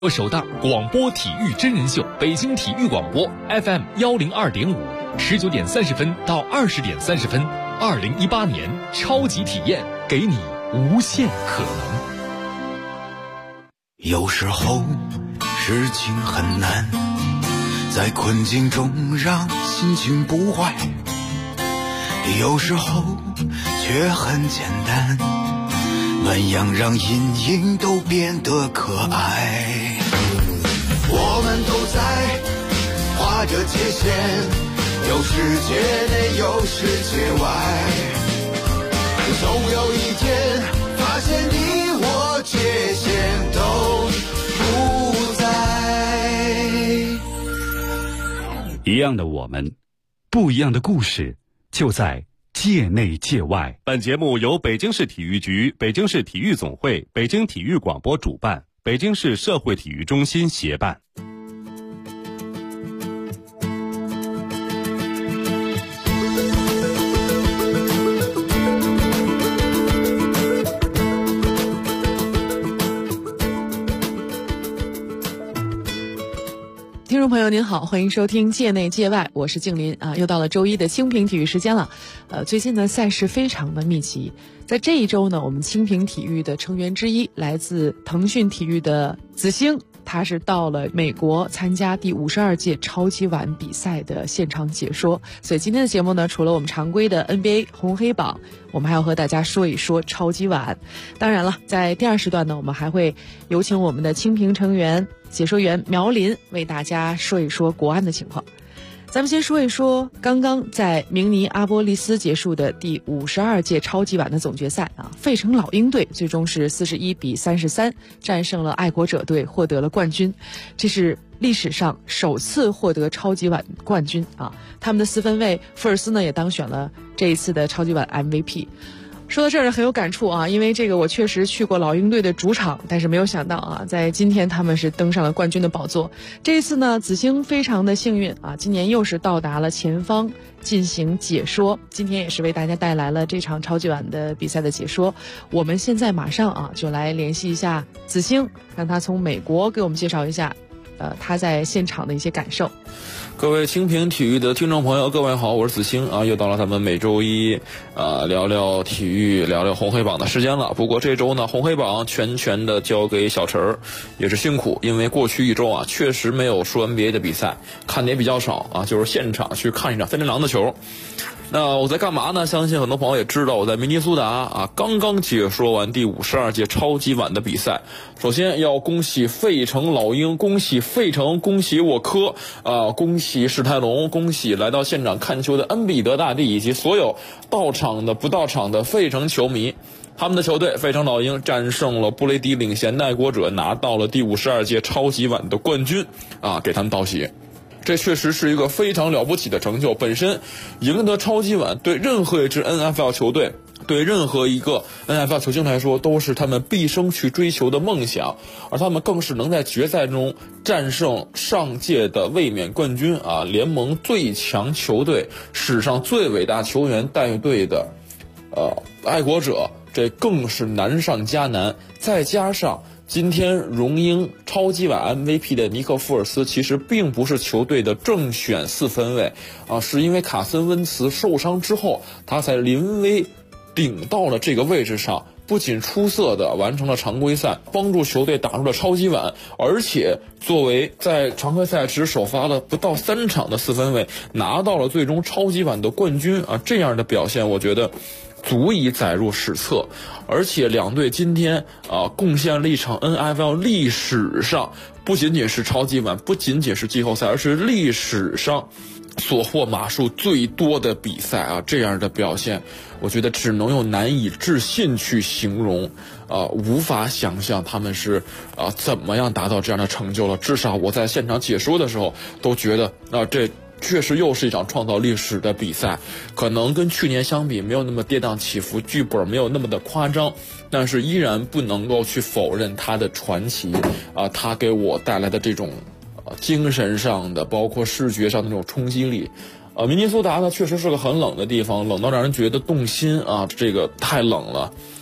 首档广播体育真人秀，北京体育广播 FM 102.5，19点30分到20点30分，2018年超级体验，给你无限可能。 有时候事情很难，在困境中让心情不坏，有时候却很简单，那样让阴影都变得可爱。我们都在画着界限，有世界内有世界外，总有一天发现你我界限都不在。 一样的我们，不一样的故事，就在界内界外。 本节目由北京市体育局、北京市体育总会、北京体育广播主办，北京市社会体育中心协办。 听众朋友您好，欢迎收听界内界外，我是静林啊，又到了周一的清平体育时间了。最近呢赛事非常的密集，在这一周呢，我们清平体育的成员之一，来自腾讯体育的子星，他是到了美国参加第52届超级碗比赛的现场解说。所以今天的节目呢，除了我们常规的 NBA 红黑榜，我们还要和大家说一说超级碗。当然了，在第二时段呢，我们还会有请我们的清平成员解说员苗林为大家说一说国安的情况。咱们先说一说刚刚在明尼阿波利斯结束的第52届超级碗的总决赛啊，费城老鹰队最终是41比33战胜了爱国者队，获得了冠军。这是历史上首次获得超级碗冠军啊！他们的四分卫福尔斯呢也当选了这一次的超级碗 MVP。说到这儿很有感触啊，因为这个我确实去过老鹰队的主场，但是没有想到啊，在今天他们是登上了冠军的宝座。这一次呢，子星非常的幸运啊，今年又是到达了前方进行解说，今天也是为大家带来了这场超级碗的比赛的解说。我们现在马上啊就来联系一下子星，让他从美国给我们介绍一下他在现场的一些感受。 各位清平体育的听众朋友，各位好，我是子星啊，又到了咱们每周一聊聊体育、聊聊红黑榜的时间了。不过这周呢，红黑榜全的交给小陈儿，也是辛苦，因为过去一周啊，确实没有说 NBA 的比赛，看的也比较少啊，就是现场去看一场森林狼的球。那我在干嘛呢？相信很多朋友也知道，我在明尼苏达啊，刚刚解说完第52届超级碗的比赛。首先要恭喜费城老鹰，恭喜费城，恭喜我科恭喜史泰龙，恭喜来到现场看球的恩比德大帝以及所有到场的不到场的费城球迷。他们的球队费城老鹰战胜了布雷迪领衔的爱国者，拿到了第52届超级碗的冠军啊，给他们道喜。这确实是一个非常了不起的成就，本身赢得超级碗对任何一支 NFL 球队，对任何一个 NFL 球星来说都是他们毕生去追求的梦想，而他们更是能在决赛中战胜上届的卫冕冠军啊，联盟最强球队，史上最伟大球员带队的爱国者，这更是难上加难。再加上今天荣膺超级碗 MVP 的尼克福尔斯其实并不是球队的正选四分卫啊，是因为卡森温茨受伤之后，他才临危顶到了这个位置上，不仅出色的完成了常规赛，帮助球队打入了超级碗，而且作为在常规赛只首发了不到3场的四分卫，拿到了最终超级碗的冠军啊，这样的表现我觉得足以载入史册。而且两队今天贡献了一场 NFL 历史上不仅仅是超级碗，不仅仅是季后赛，而是历史上所获码数最多的比赛啊，这样的表现我觉得只能用难以置信去形容无法想象他们是怎么样达到这样的成就了。至少我在现场解说的时候都觉得这确实又是一场创造历史的比赛，可能跟去年相比没有那么跌宕起伏，剧本没有那么的夸张，但是依然不能够去否认它的传奇它给我带来的这种精神上的包括视觉上的那种冲击力。明尼苏达呢确实是个很冷的地方，冷到让人觉得动心啊，这个太冷了。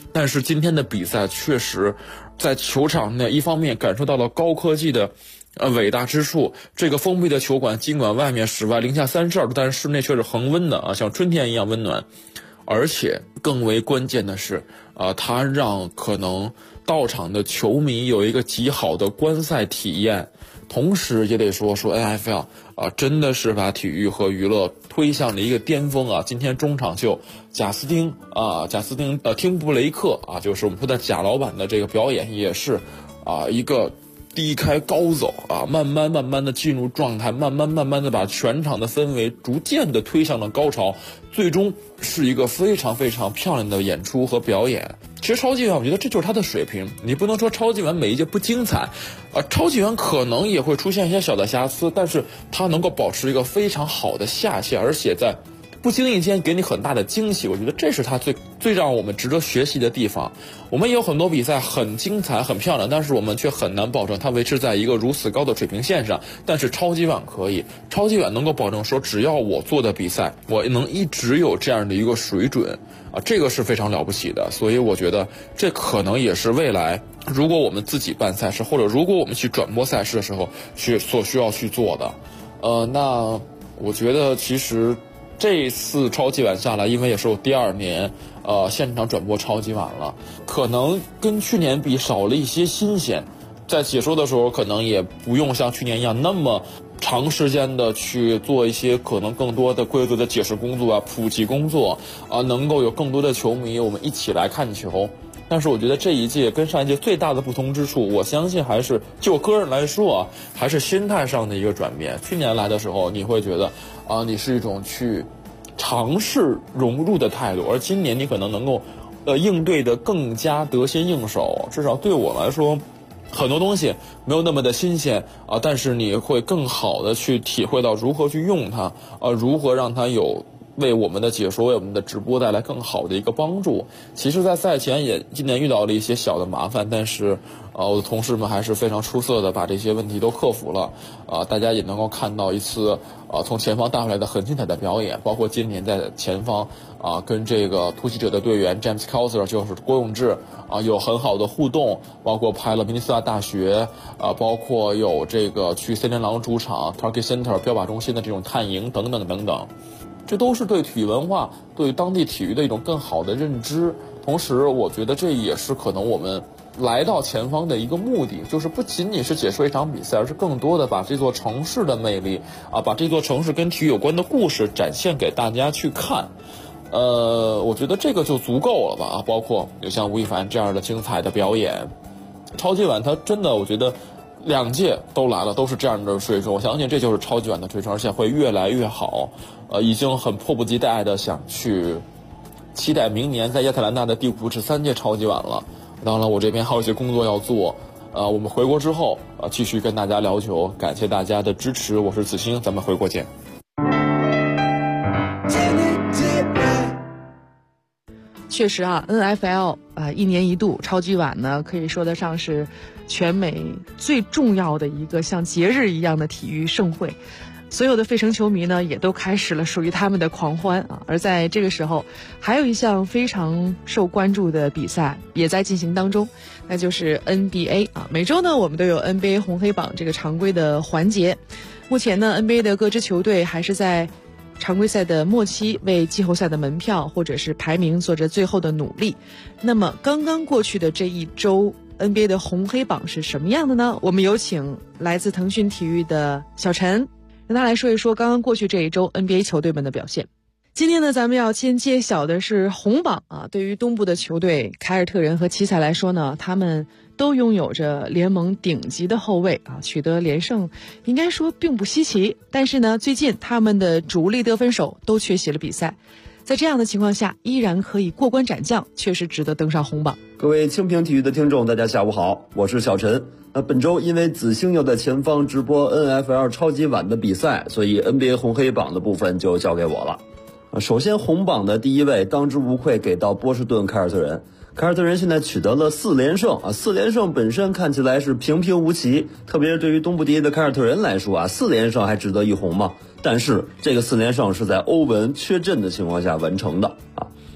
但是今天的比赛确实在球场内一方面感受到了高科技的伟大之处，这个封闭的球馆尽管外面室外零下32度，但是室内却是恒温的像春天一样温暖。而且更为关键的是它让可能到场的球迷有一个极好的观赛体验。同时也得说 NFL 真的是把体育和娱乐推向了一个巅峰今天中场秀贾斯汀汀布雷克就是我们说的贾老板的这个表演也是一个低开高走慢慢的进入状态，慢慢的把全场的氛围逐渐的推向了高潮，最终是一个非常非常漂亮的演出和表演。其实超级碗我觉得这就是他的水平，你不能说超级碗每一届不精彩超级碗可能也会出现一些小的瑕疵，但是他能够保持一个非常好的下限，而且在不经意间给你很大的惊喜，我觉得这是他最让我们值得学习的地方。我们也有很多比赛很精彩很漂亮，但是我们却很难保证它维持在一个如此高的水平线上，但是超级碗可以，超级碗能够保证说只要我做的比赛我能一直有这样的一个水准这个是非常了不起的。所以我觉得这可能也是未来如果我们自己办赛事，或者如果我们去转播赛事的时候所需要去做的那我觉得其实这次超级碗下来，因为也是我第2年现场转播超级碗了，可能跟去年比少了一些新鲜，在解说的时候可能也不用像去年一样那么长时间的去做一些可能更多的规则的解释工作普及工作能够有更多的球迷我们一起来看球。但是我觉得这一届跟上一届最大的不同之处，我相信还是就个人来说还是心态上的一个转变。去年来的时候你会觉得你是一种去尝试融入的态度，而今年你可能能够应对的更加得心应手，至少对我来说很多东西没有那么的新鲜但是你会更好的去体会到如何去用它如何让它有为我们的解说为我们的直播带来更好的一个帮助。其实在赛前也今年遇到了一些小的麻烦，但是我的同事们还是非常出色的把这些问题都克服了大家也能够看到一次从前方带回来的很精彩的表演，包括今年在前方跟这个突袭者的队员 James Cowser 就是郭永志有很好的互动，包括拍了明尼苏达大学包括有这个去森林狼主场 Target Center 标靶中心的这种探营等等等等，这都是对体育文化对当地体育的一种更好的认知。同时我觉得这也是可能我们来到前方的一个目的，就是不仅仅是解说一场比赛，而是更多的把这座城市的魅力把这座城市跟体育有关的故事展现给大家去看我觉得这个就足够了吧包括有像吴亦凡这样的精彩的表演。超级碗它真的我觉得2届都来了，都是这样的水准，我相信这就是超级碗的水准，而且会越来越好已经很迫不及待的想去期待明年在亚特兰大的第53届超级碗了。当然了我这边还有一些工作要做我们回国之后继续跟大家聊球，感谢大家的支持，我是子星，咱们回国见。 确实NFL 1年1度超级碗呢，可以说得上是全美最重要的一个像节日一样的体育盛会。所有的费城球迷呢，也都开始了属于他们的狂欢而在这个时候，还有一项非常受关注的比赛也在进行当中，那就是 NBA 每周呢，我们都有 NBA 红黑榜这个常规的环节。目前呢 ，NBA 的各支球队还是在常规赛的末期为季后赛的门票或者是排名做着最后的努力。那么刚刚过去的这一周 NBA 的红黑榜是什么样的呢？我们有请来自腾讯体育的小陈，让他来说一说刚刚过去这一周 NBA 球队们的表现。今天呢，咱们要先揭晓的是红榜对于东部的球队凯尔特人和奇才来说呢，他们都拥有着联盟顶级的后卫取得连胜应该说并不稀奇。但是呢，最近他们的主力得分手都缺席了比赛，在这样的情况下依然可以过关斩将，确实值得登上红榜。 各位清平体育的听众大家下午好，我是小陈。本周因为子星要在前方直播 NFL 超级碗的比赛，所以 NBA 红黑榜的部分就交给我了。首先红榜的第一位当之无愧给到波士顿凯尔特人。凯尔特人现在取得了4连胜4连胜本身看起来是平平无奇，特别是对于东部第一的凯尔特人来说4连胜还值得一红吗？但是这个4连胜是在欧文缺阵的情况下完成的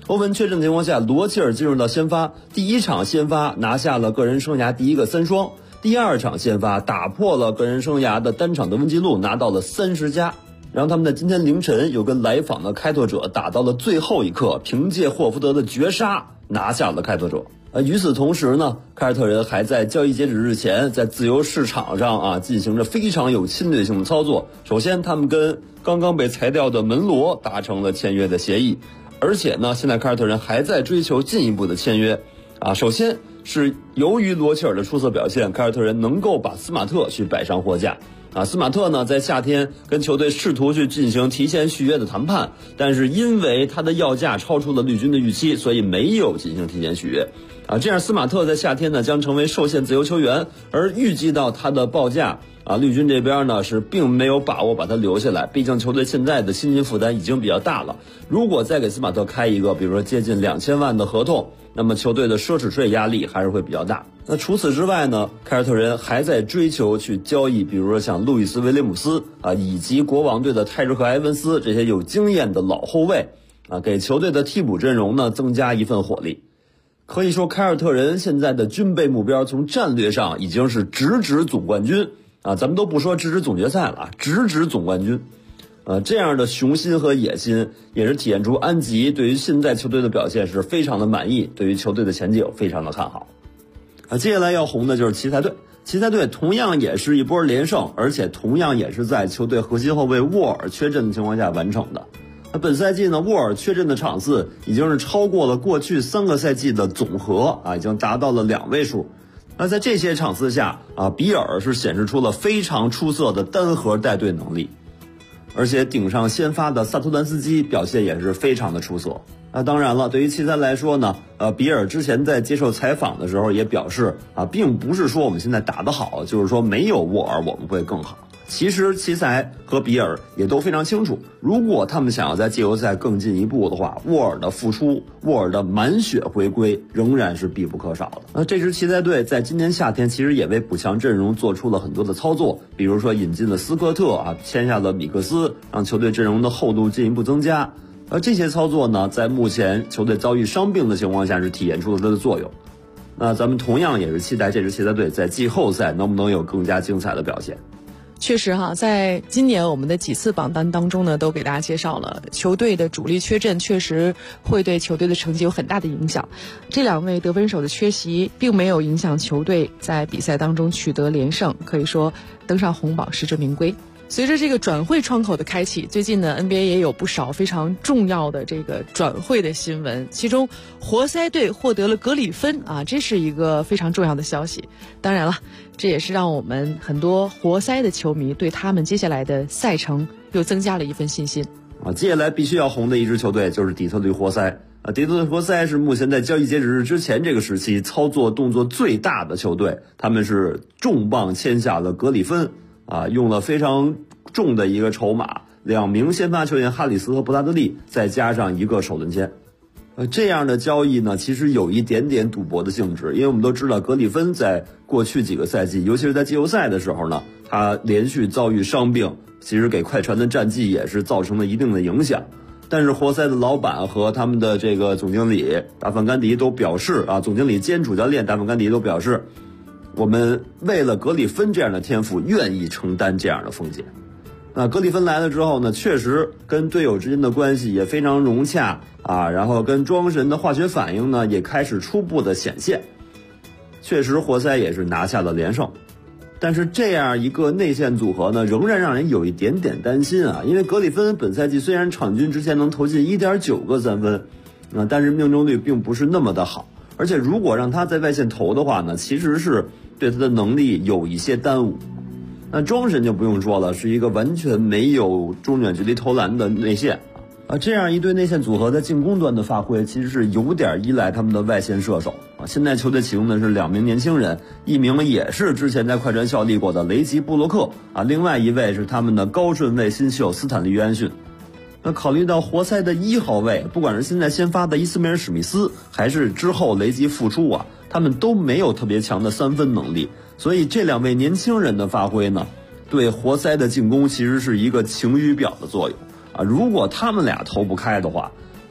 欧文确诊的情况下，罗齐尔进入到先发，第一场先发拿下了个人生涯第一个3双，第二场先发打破了个人生涯的单场得分记录，拿到了30加。然后他们在今天凌晨有跟来访的开拓者打到了最后一刻，凭借霍福德的绝杀拿下了开拓者。与此同时呢，凯尔特人还在交易截止日前在自由市场上进行着非常有侵略性的操作。首先他们跟刚刚被裁掉的门罗达成了签约的协议，而且呢现在凯尔特人还在追求进一步的签约。首先是由于罗齐尔的出色表现，凯尔特人能够把斯马特去摆上货架。斯马特呢在夏天跟球队试图去进行提前续约的谈判，但是因为他的要价超出了绿军的预期，所以没有进行提前续约。这样斯马特在夏天呢将成为受限自由球员，而预计到他的报价绿军这边呢是并没有把握把他留下来，毕竟球队现在的薪金负担已经比较大了。如果再给斯马特开一个比如说接近2000万的合同，那么球队的奢侈税压力还是会比较大。那除此之外呢，凯尔特人还在追求去交易比如说像路易斯威廉姆斯以及国王队的泰瑞克埃文斯这些有经验的老后卫给球队的替补阵容呢增加一份火力。可以说凯尔特人现在的军备目标从战略上已经是直指总冠军咱们都不说直指总决赛了，直指总冠军。这样的雄心和野心也是体现出安吉对于现在球队的表现是非常的满意，对于球队的前景非常的看好。接下来要红的就是奇才队，奇才队同样也是一波连胜，而且同样也是在球队核心后卫沃尔缺阵的情况下完成的。本赛季呢，沃尔缺阵的场次已经是超过了过去3个赛季的总和已经达到了2位数。那在这些场次下比尔是显示出了非常出色的单核带队能力，而且顶上先发的萨图兰斯基表现也是非常的出色。当然了，对于奇才来说呢，比尔之前在接受采访的时候也表示并不是说我们现在打得好，就是说没有沃尔我们会更好。其实奇才和比尔也都非常清楚，如果他们想要在季后赛更进一步的话，沃尔的复出，沃尔的满血回归仍然是必不可少的。这支奇才队在今年夏天其实也为补强阵容做出了很多的操作，比如说引进了斯科特签下了米克斯，让球队阵容的厚度进一步增加。这些操作呢，在目前球队遭遇伤病的情况下是体现出了它的作用。那咱们同样也是期待这支奇才队在季后赛能不能有更加精彩的表现。 确实在今年我们的几次榜单当中呢，都给大家介绍了球队的主力缺阵确实会对球队的成绩有很大的影响。这2位得分手的缺席并没有影响球队在比赛当中取得连胜，可以说登上红榜实至名归。随着这个转会窗口的开启，最近呢 NBA 也有不少非常重要的这个转会的新闻，其中活塞队获得了格里芬这是一个非常重要的消息。当然了，这也是让我们很多活塞的球迷对他们接下来的赛程又增加了一份信心。 接下来必须要红的一支球队就是底特律活塞。底特律活塞是目前在交易截止日之前这个时期操作动作最大的球队，他们是重磅签下了格里芬用了非常重的一个筹码，2名先发球员哈里斯和布拉德利，再加上1个首轮签。这样的交易呢，其实有一点点赌博的性质，因为我们都知道格里芬在过去几个赛季，尤其是在季后赛的时候呢，他连续遭遇伤病，其实给快船的战绩也是造成了一定的影响。但是活塞的老板和他们的这个总经理达范甘迪都表示总经理兼主教练达范甘迪都表示，我们为了格里芬这样的天赋愿意承担这样的风险。格里芬来了之后呢，确实跟队友之间的关系也非常融洽然后跟庄神的化学反应呢也开始初步的显现。确实活塞也是拿下了连胜，但是这样一个内线组合呢，仍然让人有一点点担心因为格里芬本赛季虽然场均之前能投进 1.9 个3分但是命中率并不是那么的好，而且如果让他在外线投的话呢，其实是对他的能力有一些耽误。那庄神就不用说了，是一个完全没有中远距离投篮的内线这样一对内线组合在进攻端的发挥其实是有点依赖他们的外线射手现在球队启用的是2名年轻人，一名也是之前在快船效力过的雷吉布洛克另外一位是他们的高顺位新秀斯坦利约翰逊。那考虑到活塞的1号位，不管是现在先发的伊斯梅尔史密斯，还是之后雷吉复出他们都没有特别强的3分能力，所以这2位年轻人的发挥呢，对活塞的进攻其实是一个晴雨表的作用如果他们俩投不开的话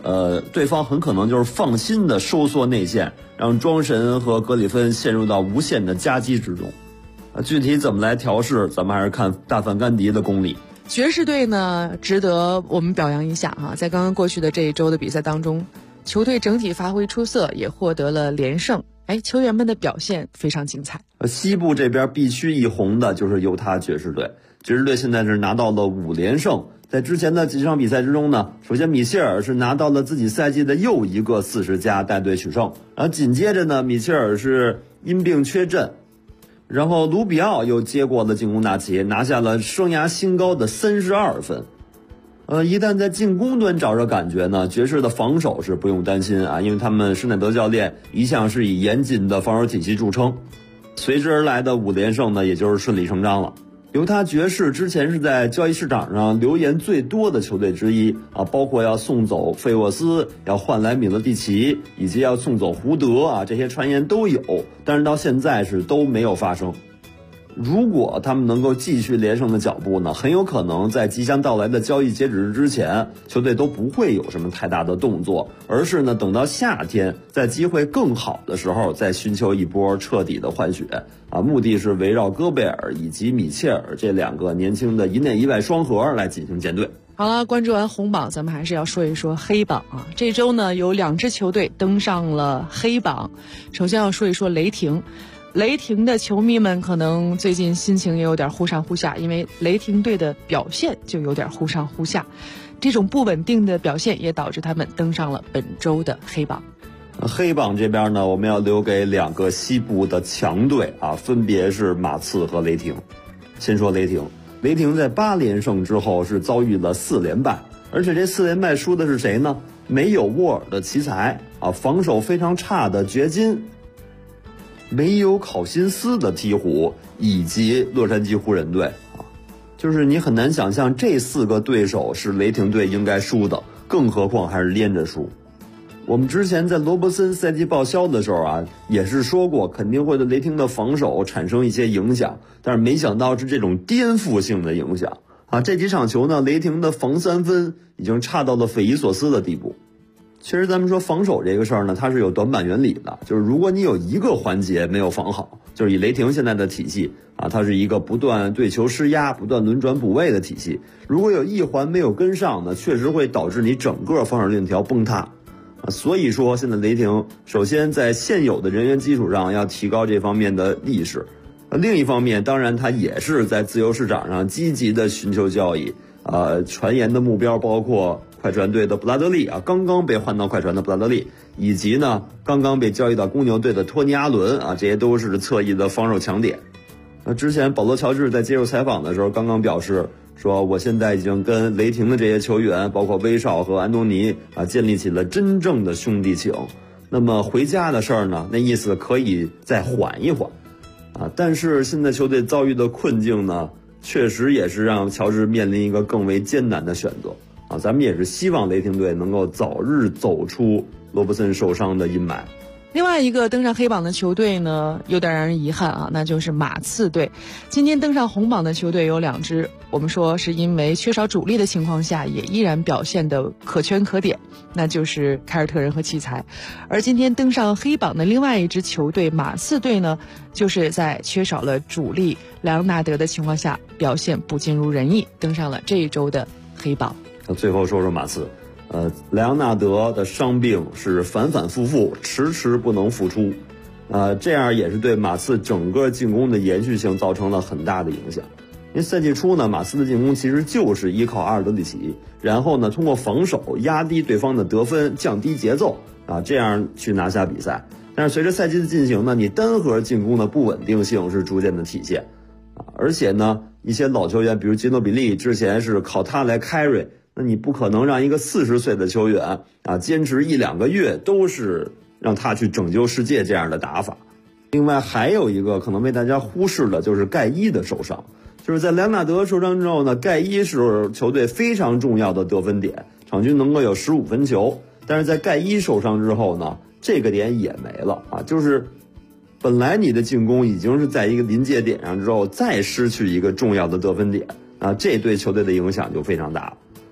对方很可能就是放心的收缩内线，让庄神和格里芬陷入到无限的夹击之中。具体怎么来调试，咱们还是看大范甘迪的功力。 爵士队呢，值得我们表扬一下啊！在刚刚过去的这一周的比赛当中，球队整体发挥出色，也获得了连胜。球员们的表现非常精彩。 西部这边必须一红的就是犹他爵士队，爵士队现在是拿到了5连胜。在之前的几场比赛之中呢，首先米切尔是拿到了自己赛季的又一个40加带队取胜，然后紧接着呢，米切尔是因病缺阵，然后卢比奥又接过了进攻大旗，拿下了生涯新高的32分。一旦在进攻端找着感觉呢，爵士的防守是不用担心啊，因为他们施耐德教练一向是以严谨的防守体系著称，随之而来的5连胜呢，也就是顺理成章了。犹他爵士之前是在交易市场上留言最多的球队之一啊，包括要送走费沃斯，要换来米勒蒂奇，以及要送走胡德啊，这些传言都有，但是到现在是都没有发生。如果他们能够继续连胜的脚步呢，很有可能在即将到来的交易截止日之前，球队都不会有什么太大的动作，而是呢等到夏天在机会更好的时候再寻求一波彻底的换血啊，目的是围绕戈贝尔以及米切尔这2个年轻的一内一外双核来进行建队。 好了，关注完红榜，咱们还是要说一说黑榜啊。这周呢有2支球队登上了黑榜，首先要说一说雷霆。雷霆的球迷们可能最近心情也有点忽上忽下，因为雷霆队的表现就有点忽上忽下，这种不稳定的表现也导致他们登上了本周的黑榜。 黑榜这边呢，我们要留给2个西部的强队啊，分别是马刺和雷霆。先说雷霆，雷霆在8连胜之后是遭遇了4连败，而且这4连败输的是谁呢？没有沃尔的奇才啊，防守非常差的掘金，没有考辛斯的鹈鹕，以及洛杉矶湖人队啊，就是你很难想象这4个对手是雷霆队应该输的，更何况还是连着输。我们之前在罗伯森赛季报销的时候啊，也是说过肯定会对雷霆的防守产生一些影响，但是没想到是这种颠覆性的影响啊！这几场球呢，雷霆的防3分已经差到了匪夷所思的地步。其实咱们说防守这个事儿呢，它是有短板原理的，就是如果你有一个环节没有防好，就是以雷霆现在的体系啊，它是一个不断对球施压、不断轮转补位的体系，如果有一环没有跟上呢，确实会导致你整个防守链条崩塌啊。所以说现在雷霆首先在现有的人员基础上要提高这方面的意识，另一方面当然它也是在自由市场上积极的寻求交易，传言的目标包括快船队的布拉德利啊，刚刚被换到快船的布拉德利，以及呢刚刚被交易到公牛队的托尼阿伦啊，这些都是侧翼的防守强点。之前保罗乔治在接受采访的时候刚刚表示说，我现在已经跟雷霆的这些球员，包括威少和安东尼啊，建立起了真正的兄弟情。那么回家的事儿呢，那意思可以再缓一缓啊。但是现在球队遭遇的困境呢，确实也是让乔治面临一个更为艰难的选择啊。咱们也是希望雷霆队能够早日走出罗伯森受伤的阴霾。 另外一个登上黑榜的球队呢，有点让人遗憾啊，那就是马刺队。今天登上红榜的球队有2支，我们说是因为缺少主力的情况下，也依然表现得可圈可点，那就是凯尔特人和奇才。而今天登上黑榜的另外一支球队马刺队呢，就是在缺少了主力莱昂纳德的情况下，表现不尽如人意，登上了这一周的黑榜。 最后说说马刺。莱昂纳德的伤病是反反复复，迟迟不能复出，这样也是对马刺整个进攻的延续性造成了很大的影响。因为赛季初呢，马刺的进攻其实就是依靠阿尔德里奇，然后呢通过防守压低对方的得分，降低节奏啊，这样去拿下比赛。但是随着赛季的进行呢，你单核进攻的不稳定性是逐渐的体现啊，而且呢一些老球员，比如吉诺比利之前是靠他来 carry。那你不可能让一个40岁的球员啊坚持1-2个月都是让他去拯救世界这样的打法。另外还有一个可能被大家忽视的就是盖伊的受伤，就是在莱昂纳德受伤之后呢，盖伊是球队非常重要的得分点，场均能够有15分球，但是在盖伊受伤之后呢，这个点也没了啊，就是本来你的进攻已经是在一个临界点上之后，再失去一个重要的得分点啊，这对球队的影响就非常大了。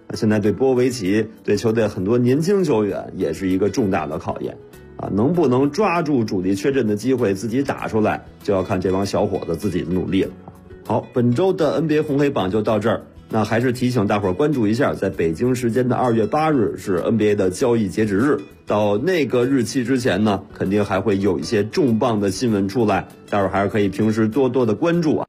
现在对波维奇、对球队很多年轻球员也是一个重大的考验能不能抓住主力缺阵的机会自己打出来，就要看这帮小伙子自己的努力了。好，本周的 NBA 红黑榜就到这儿。那还是提醒大伙儿关注一下，在北京时间的2月8日是 NBA 的交易截止日，到那个日期之前呢，肯定还会有一些重磅的新闻出来，待会儿还是可以平时多多的关注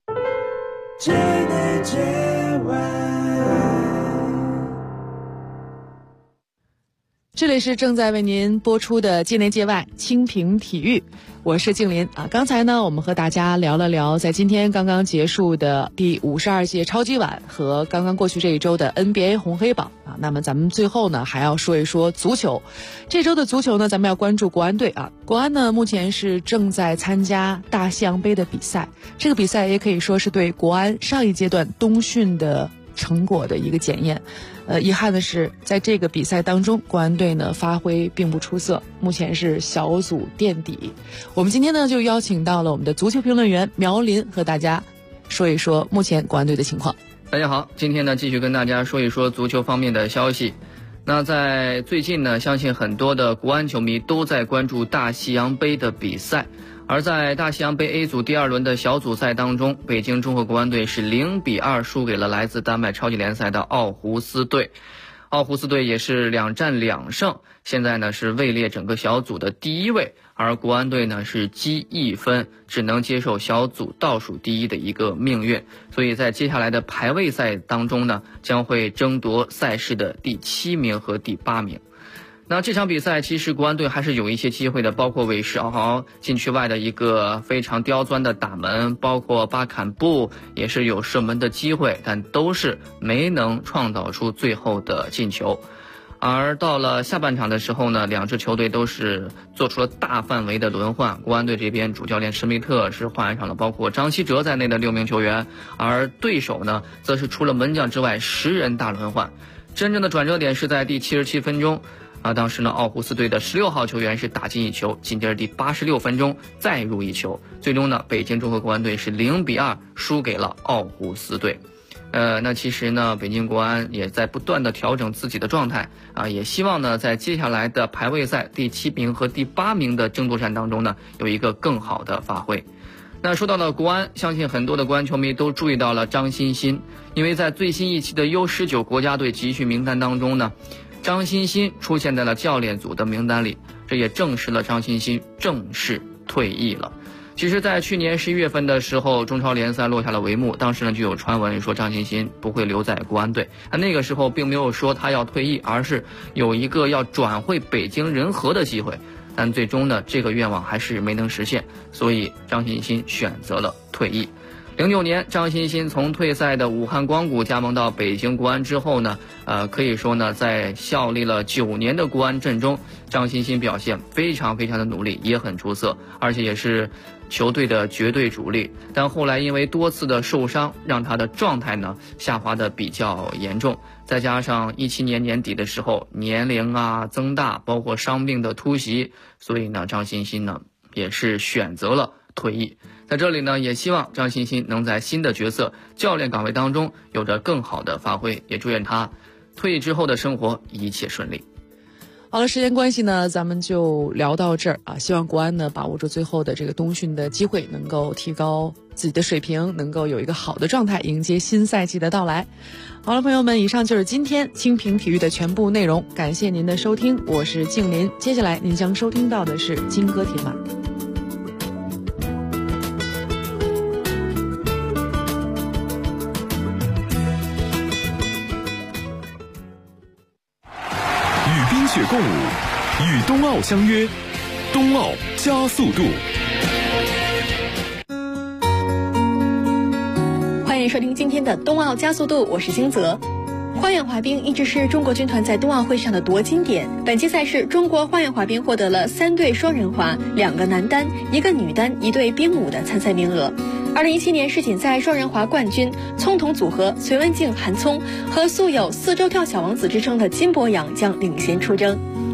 这里是正在为您播出的界内界外蜻蜓体育，我是静林刚才呢，我们和大家聊了聊在今天刚刚结束的第52届超级碗和刚刚过去这一周的 NBA 红黑榜那么咱们最后呢还要说一说足球。这周的足球呢，咱们要关注国安队国安呢目前是正在参加大西洋杯的比赛，这个比赛也可以说是对国安上一阶段冬训的成果的一个检验。遗憾的是，在这个比赛当中，国安队呢发挥并不出色，目前是小组垫底。我们今天呢就邀请到了我们的足球评论员苗林，和大家说一说目前国安队的情况。 大家好，今天呢继续跟大家说一说足球方面的消息。那在最近呢，相信很多的国安球迷都在关注大西洋杯的比赛。而在大西洋杯 A 组第2轮的小组赛当中，北京中赫国安队是0-2输给了来自丹麦超级联赛的奥胡斯队。奥胡斯队也是2战2胜，现在呢是位列整个小组的第1位，而国安队呢是积1分，只能接受小组倒数第1的一个命运。所以在接下来的排位赛当中呢，将会争夺赛事的第7名和第8名。那这场比赛其实国安队还是有一些机会的，包括韦世豪禁区外的一个非常刁钻的打门，包括巴坎布也是有射门的机会，但都是没能创造出最后的进球。而到了下半场的时候呢，两支球队都是做出了大范围的轮换。国安队这边主教练施密特是换上了包括张稀哲在内的6名球员，而对手呢则是除了门将之外10人大轮换。真正的转折点是在第77分钟当时呢奥胡斯队的16号球员是打进1球，紧接着第86分钟再入1球，最终呢北京中赫国安队是0-2输给了奥胡斯队。那其实呢北京国安也在不断的调整自己的状态也希望呢在接下来的排位赛第7名和第8名的争夺战当中呢有一个更好的发挥。那说到了国安，相信很多的国安球迷都注意到了张欣欣，因为在最新一期的 U19 国家队集训名单当中呢，张欣欣出现在了教练组的名单里，这也证实了张欣欣正式退役了。其实在去年11月份的时候，中超联赛落下了帷幕，当时呢就有传闻说张欣欣不会留在国安队，那个时候并没有说他要退役，而是有一个要转会北京人和的机会，但最终呢这个愿望还是没能实现，所以张欣欣选择了退役。09年张欣欣从退赛的武汉光谷加盟到北京国安之后呢，可以说呢在效力了9年的国安阵中，张欣欣表现非常非常的努力，也很出色，而且也是球队的绝对主力。但后来因为多次的受伤，让他的状态呢下滑的比较严重，再加上17年年底的时候年龄增大，包括伤病的突袭，所以呢张欣欣呢也是选择了退役。在这里呢也希望张欣欣能在新的角色教练岗位当中有着更好的发挥，也祝愿他退役之后的生活一切顺利。 好了，时间关系呢咱们就聊到这儿希望国安呢把握住最后的这个冬训的机会，能够提高自己的水平，能够有一个好的状态迎接新赛季的到来。好了朋友们，以上就是今天蜻蜓体育的全部内容，感谢您的收听，我是静林。接下来您将收听到的是金歌铁马。 冰雪共舞，与冬奥相约，冬奥加速度。 欢迎收听今天的冬奥加速度，我是金泽。花样滑冰一直是中国军团在冬奥会上的夺金点。本届赛事，中国花样滑冰获得了3对双人滑、2个男单、1个女单、1对冰舞的参赛名额。2017年世锦赛双人滑冠军葱童组合隋文静、韩聪和素有4周跳小王子之称的金博洋将领衔出征。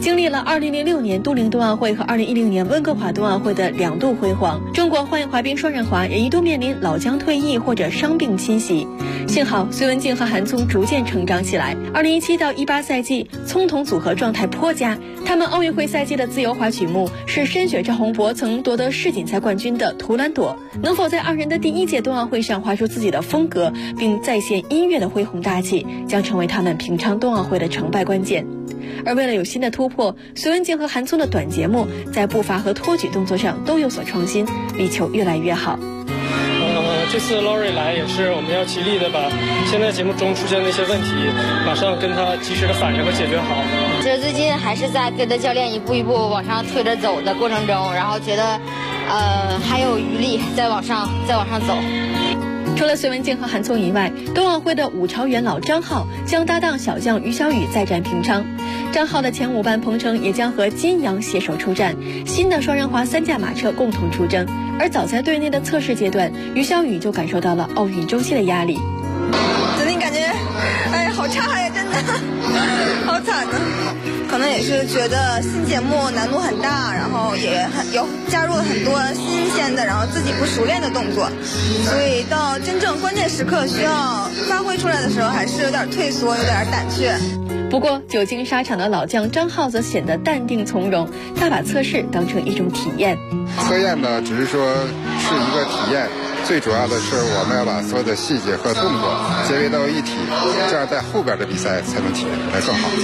经历了2006年都灵冬奥会和2010年温哥华冬奥会的2度辉煌，中国花样滑冰双人滑也一度面临老将退役或者伤病侵袭。幸好隋文静和韩聪逐渐成长起来。2017到18赛季，聪童组合状态颇佳。他们奥运会赛季的自由滑曲目是申雪赵宏博曾夺得世锦赛冠军的《图兰朵》。能否在2人的第1届冬奥会上滑出自己的风格，并再现音乐的恢宏大气，将成为他们平昌冬奥会的成败关键。而为了有新的突破，隋文静和韩聪的短节目在步伐和托举动作上都有所创新，力求越来越好。 这次 Lori 来也是我们要极力的把现在节目中出现的一些问题马上跟他及时的反应和解决好。 这最近还是在跟着教练一步一步往上推着走的过程中，然后觉得还有余力再往上走。 除了隋文静和韩聪以外，冬奥会的5朝元老张浩将搭档小将于小雨再战平昌。张浩的前5班彭程也将和金阳携手出战，新的双人滑3驾马车共同出征。而早在队内的测试阶段，于小雨就感受到了奥运周期的压力。 最近感觉，好差呀，真的，好惨呢。可能也是觉得新节目难度很大，然后也加入了很多新鲜的，然后自己不熟练的动作，所以到真正关键时刻需要发挥出来的时候，还是有点退缩，有点胆怯。 不过久经沙场的老将张浩则显得淡定从容，他把测试当成一种体验。 测验呢，只是说是一个体验，最主要的是我们要把所有的细节和动作结合到一体，这样在后边的比赛才能体验出来更好。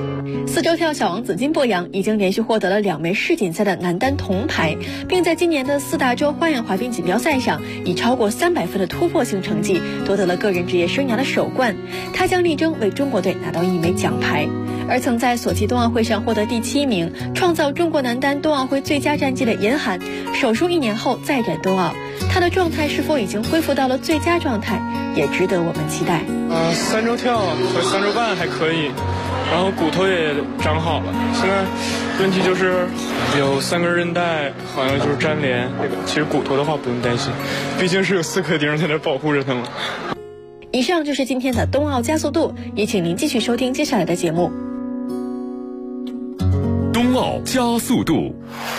4周跳小王子金博洋已经连续获得了2枚世锦赛的男单铜牌，并在今年的4大洲花样滑冰锦标赛上以超过300分的突破性成绩夺得了个人职业生涯的首冠。他将力争为中国队拿到1枚奖牌。而曾在索契冬奥会上获得第7名，创造中国男单冬奥会最佳战绩的严寒，手术1年后再战冬奥，他的状态是否已经恢复到了最佳状态，也值得我们期待。 3周跳和3周半还可以，然后骨头也长好了，现在问题就是有3根韧带好像就是粘连，其实骨头的话不用担心，毕竟是有4颗钉在那保护着他们。 以上就是今天的冬奥加速度，也请您继续收听接下来的节目。 冬奥加速度。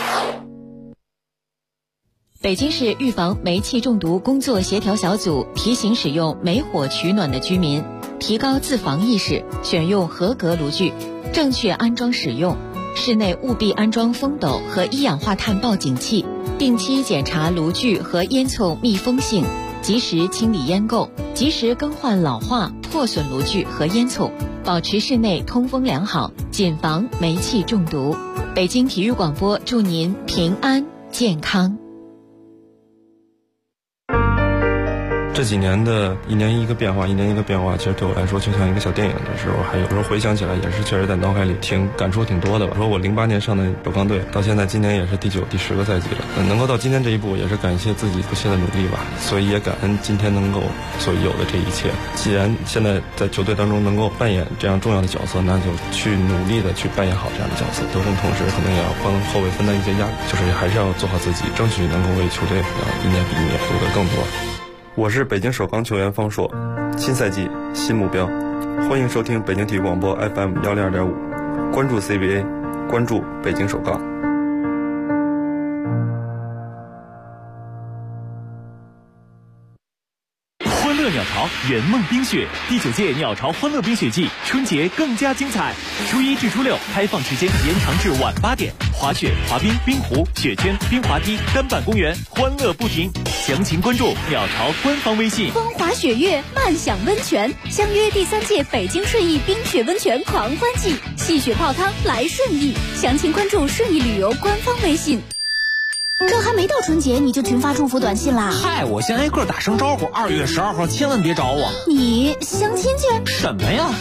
北京市预防煤气中毒工作协调小组提醒使用煤火取暖的居民提高自防意识，选用合格炉具，正确安装使用。室内务必安装风斗和一氧化碳报警器，定期检查炉具和烟囱密封性，及时清理烟垢，及时更换老化、破损炉具和烟囱，保持室内通风良好，谨防煤气中毒。北京体育广播祝您平安健康。 这几年的一年一个变化，其实对我来说就像一个小电影的时候，还有时候回想起来也是确实在脑海里感触挺多的吧。说我08年上的首钢队，到现在今年也是第9、第10个赛季了，能够到今天这一步，也是感谢自己不懈的努力吧。所以也感恩今天能够所有的这一切。既然现在在球队当中能够扮演这样重要的角色，那就去努力的去扮演好这样的角色。得分同时可能也要帮后卫分担一些压力，就是还是要做好自己，争取能够为球队一年比一年夺得更多。我是北京首钢球员方硕，新赛季新目标，欢迎收听北京体育广播 FM 102.5，关注 CBA， 关注北京首钢。 欢乐鸟巢圆梦冰雪第9届鸟巢欢乐冰雪季，春节更加精彩。初1至初6开放时间延长至晚8点，滑雪、滑冰、冰壶、雪圈、冰滑梯、单板公园，欢乐不停。详情关注鸟巢官方微信。 风华雪月，漫享温泉，相约第3届北京顺义冰雪温泉狂欢季，戏雪泡汤来顺义。详情关注顺义旅游官方微信。 这还没到春节你就群发祝福短信啦？ 嗨，我先挨个打声招呼，2月12号千万别找我。 你相亲去？ 什么呀？